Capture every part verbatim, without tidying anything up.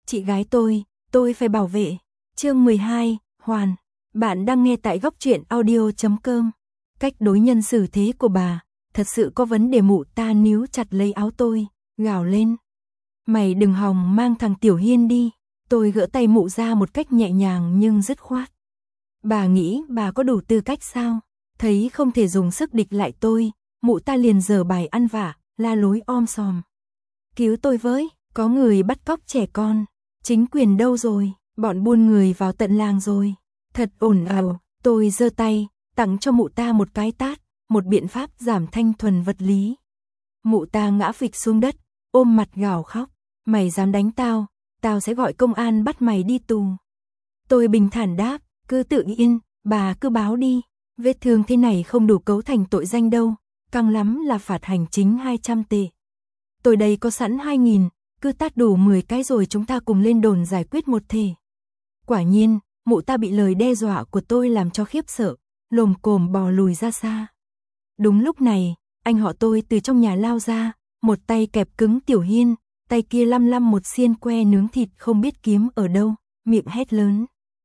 chị gái tôi, tôi phải bảo vệ. Chương mười hai, Hoàn. Bạn đang nghe tại góc truyện audio chấm com. Cách đối nhân xử thế của bà, thật sự có vấn đề. Mụ ta níu chặt lấy áo tôi, gào lên. Mày đừng hòng mang thằng Tiểu Hiên đi. Tôi gỡ tay mụ ra một cách nhẹ nhàng nhưng dứt khoát. Bà nghĩ bà có đủ tư cách sao? Thấy không thể dùng sức địch lại tôi, mụ ta liền giở bài ăn vạ, la lối om sòm. Cứu tôi với, có người bắt cóc trẻ con. Chính quyền đâu rồi? Bọn buôn người vào tận làng rồi. Thật ồn ào. Tôi giơ tay, tặng cho mụ ta một cái tát, một biện pháp giảm thanh thuần vật lý. Mụ ta ngã phịch xuống đất, ôm mặt gào khóc. Mày dám đánh tao, tao sẽ gọi công an bắt mày đi tù. Tôi bình thản đáp, cứ tự yên, bà cứ báo đi. Vết thương thế này không đủ cấu thành tội danh đâu, căng lắm là phạt hành chính hai trăm tệ. Tôi đây có sẵn hai nghìn, cứ tát đủ mười cái rồi chúng ta cùng lên đồn giải quyết một thể. Quả nhiên, mụ ta bị lời đe dọa của tôi làm cho khiếp sợ, lồm cồm bò lùi ra xa. Đúng lúc này, anh họ tôi từ trong nhà lao ra, một tay kẹp cứng Tiểu Hiên, tay kia lăm lăm một xiên que nướng thịt không biết kiếm ở đâu, miệng hét lớn.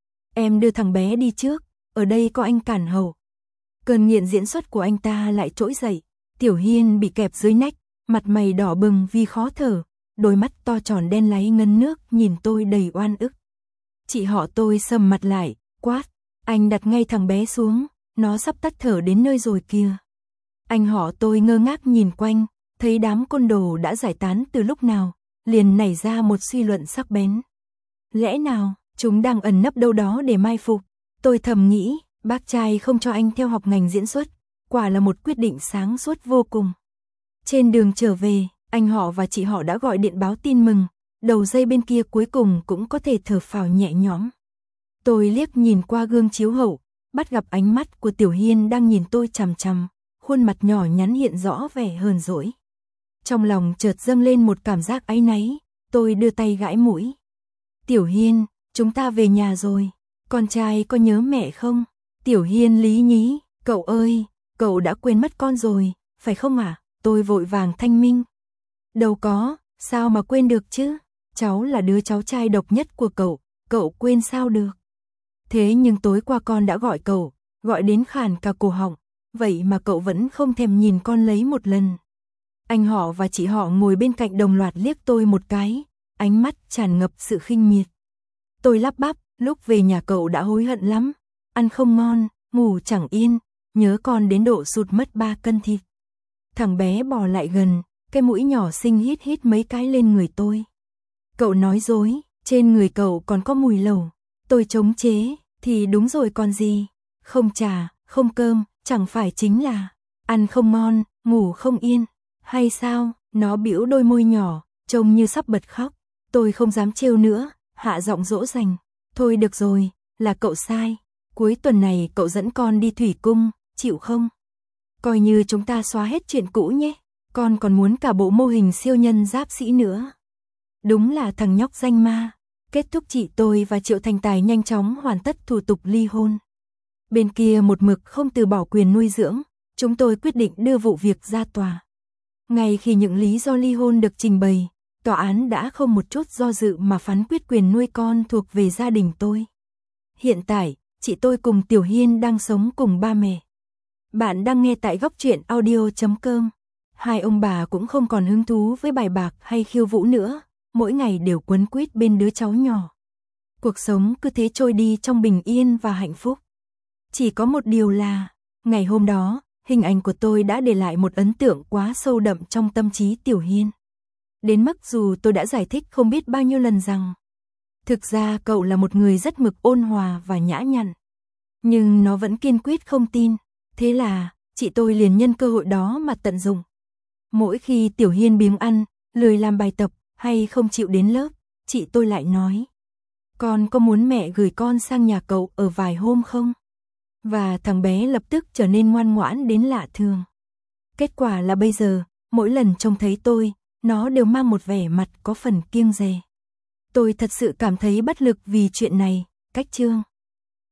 Em đưa thằng bé đi trước, ở đây có anh cản hầu. Cơn nghiện diễn xuất của anh ta lại trỗi dậy, Tiểu Hiên bị kẹp dưới nách, mặt mày đỏ bừng vì khó thở, đôi mắt to tròn đen láy ngấn nước nhìn tôi đầy oan ức. Chị họ tôi sầm mặt lại, quát, anh đặt ngay thằng bé xuống, nó sắp tắt thở đến nơi rồi kìa. Anh họ tôi ngơ ngác nhìn quanh, thấy đám côn đồ đã giải tán từ lúc nào, liền nảy ra một suy luận sắc bén. Lẽ nào, chúng đang ẩn nấp đâu đó để mai phục? Tôi thầm nghĩ, bác trai không cho anh theo học ngành diễn xuất, quả là một quyết định sáng suốt vô cùng. Trên đường trở về, anh họ và chị họ đã gọi điện báo tin mừng, đầu dây bên kia cuối cùng cũng có thể thở phào nhẹ nhõm. Tôi liếc nhìn qua gương chiếu hậu, bắt gặp ánh mắt của Tiểu Hiên đang nhìn tôi chằm chằm, khuôn mặt nhỏ nhắn hiện rõ vẻ hờn dỗi. Trong lòng chợt dâng lên một cảm giác áy náy, tôi đưa tay gãi mũi. Tiểu Hiên, chúng ta về nhà rồi, con trai có nhớ mẹ không? Tiểu Hiên lý nhí, cậu ơi, cậu đã quên mất con rồi, phải không ạ? À? Tôi vội vàng thanh minh. Đâu có, sao mà quên được chứ? Cháu là đứa cháu trai độc nhất của cậu, cậu quên sao được? Thế nhưng tối qua con đã gọi cậu, gọi đến khàn cả cổ họng, vậy mà cậu vẫn không thèm nhìn con lấy một lần. Anh họ và chị họ ngồi bên cạnh đồng loạt liếc tôi một cái, ánh mắt tràn ngập sự khinh miệt. Tôi lắp bắp, lúc về nhà cậu đã hối hận lắm, ăn không ngon, ngủ chẳng yên, nhớ con đến độ sụt mất ba cân thịt. Thằng bé bò lại gần, cái mũi nhỏ xinh hít hít mấy cái lên người tôi. Cậu nói dối, trên người cậu còn có mùi lẩu. Tôi chống chế, thì đúng rồi còn gì, không trà, không cơm, chẳng phải chính là ăn không ngon, ngủ không yên, hay sao? Nó bĩu đôi môi nhỏ, trông như sắp bật khóc. Tôi không dám trêu nữa, hạ giọng dỗ dành. Thôi được rồi, là cậu sai. Cuối tuần này cậu dẫn con đi thủy cung, chịu không? Coi như chúng ta xóa hết chuyện cũ nhé. Con còn muốn cả bộ mô hình siêu nhân giáp sĩ nữa. Đúng là thằng nhóc danh ma. Kết thúc chị tôi và Triệu Thành Tài nhanh chóng hoàn tất thủ tục ly hôn. Bên kia một mực không từ bỏ quyền nuôi dưỡng, chúng tôi quyết định đưa vụ việc ra tòa. Ngay khi những lý do ly hôn được trình bày, tòa án đã không một chút do dự mà phán quyết quyền nuôi con thuộc về gia đình tôi. Hiện tại, chị tôi cùng Tiểu Hiên đang sống cùng ba mẹ. Bạn đang nghe tại góc truyện audio chấm com. Hai ông bà cũng không còn hứng thú với bài bạc hay khiêu vũ nữa, mỗi ngày đều quấn quýt bên đứa cháu nhỏ. Cuộc sống cứ thế trôi đi trong bình yên và hạnh phúc. Chỉ có một điều là, ngày hôm đó, hình ảnh của tôi đã để lại một ấn tượng quá sâu đậm trong tâm trí Tiểu Hiên. Đến mức dù tôi đã giải thích không biết bao nhiêu lần rằng, thực ra cậu là một người rất mực ôn hòa và nhã nhặn. Nhưng nó vẫn kiên quyết không tin, thế là, chị tôi liền nhân cơ hội đó mà tận dụng. Mỗi khi Tiểu Hiên biếng ăn, lười làm bài tập, hay không chịu đến lớp, chị tôi lại nói, con có muốn mẹ gửi con sang nhà cậu ở vài hôm không? Và thằng bé lập tức trở nên ngoan ngoãn đến lạ thường. Kết quả là bây giờ, mỗi lần trông thấy tôi, nó đều mang một vẻ mặt có phần kiêng dè. Tôi thật sự cảm thấy bất lực vì chuyện này. Cách chương